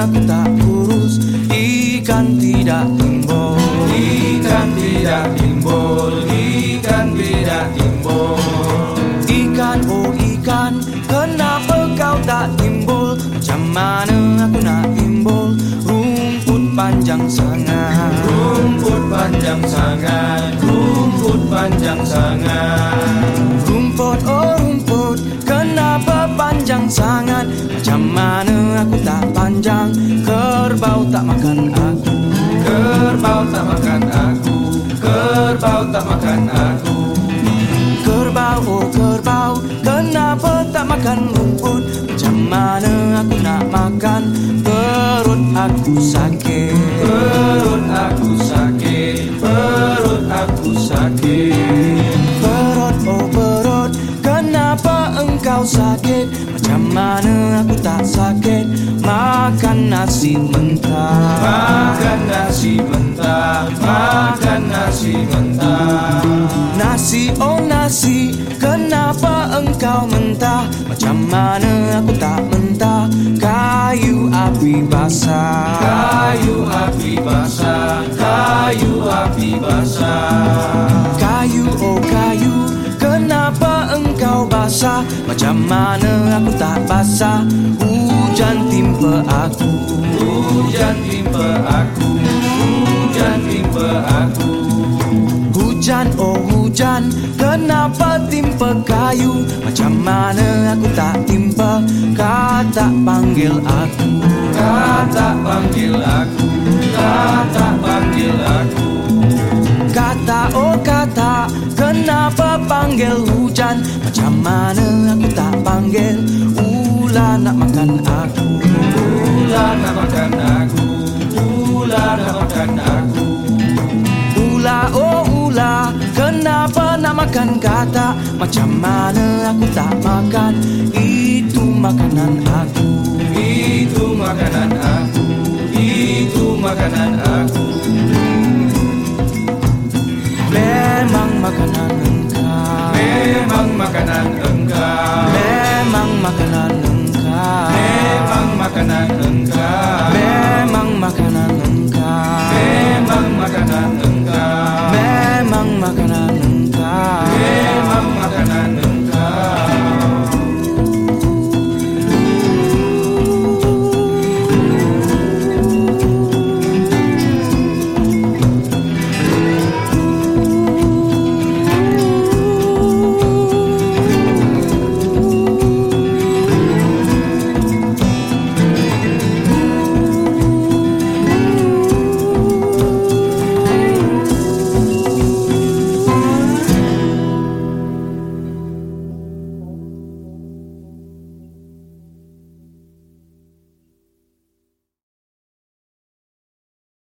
aku tak kurus. Ikan tidak timbul, ikan tidak timbul, ikan tidak timbul. Ikan, oh ikan, kenapa kau tak timbul? Macam mana aku nak timbul? Rumput panjang sangat, Rumput panjang sangat, rumput panjang sangat. rumput, oh rumput, kenapa panjang sangat? Macam mana aku tak panjang? Kerbau tak makan aku, Kerbau tak makan aku, kerbau tak makan aku. kerbau, oh kerbau, kenapa tak makan rumput? Macam mana aku nak makan? Perut aku sakit, Perut aku sakit, perut aku sakit. perut, oh perut, kenapa engkau sakit? Macam mana aku tak sakit? Makan nasi mentah, Makan nasi mentah, makan nasi mentah. nasi, oh nasi, kenapa engkau mentah? Macam mana aku tak mentah? Kayu api basah, Kayu api basah, kayu api basah. kayu, oh kayu, kenapa engkau basah? Macam mana aku tak basah? Hujan timpa aku, Hujan timpa aku, hujan timpa aku. hujan, oh hujan, kenapa timpa kayu? Macam mana aku tak timpa? Kata panggil aku, Kata panggil aku, kata panggil aku. kata, oh kata, kenapa panggil hujan? Macam mana aku tak panggil? Ular nak makan aku, Ular nak makan aku, ular nak makan aku. ular, oh ular, kenapa nak makan kata? Macam mana aku tak makan? Itu makanan aku, Itu makanan aku, itu makanan aku. memang makanan engkau, Memang makanan engkau, memang makanan engkau, memang makanan engkau, memang makanan engkau, memang makanan engkau. memang makanan engkau.